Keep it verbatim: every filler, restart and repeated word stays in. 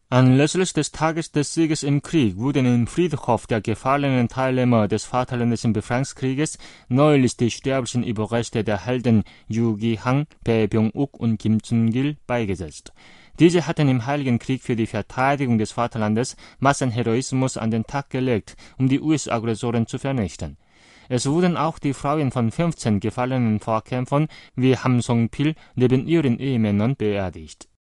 Anlässlich des Tages des Sieges im Krieg wurden im Friedhof der gefallenen Teilnehmer des Vaterländischen Befreiungskrieges neulich die sterblichen Überreste der Helden Yu Gi-hang, Bae Byung-uk und Kim Chun-gil beigesetzt. Diese hatten im Heiligen Krieg für die Verteidigung des Vaterlandes Massenheroismus an den Tag gelegt, um die U S-Aggressoren zu vernichten. Es wurden auch die Frauen von fünfzehn gefallenen Vorkämpfern wie Ham Song-pil neben ihren Ehemännern beerdigt.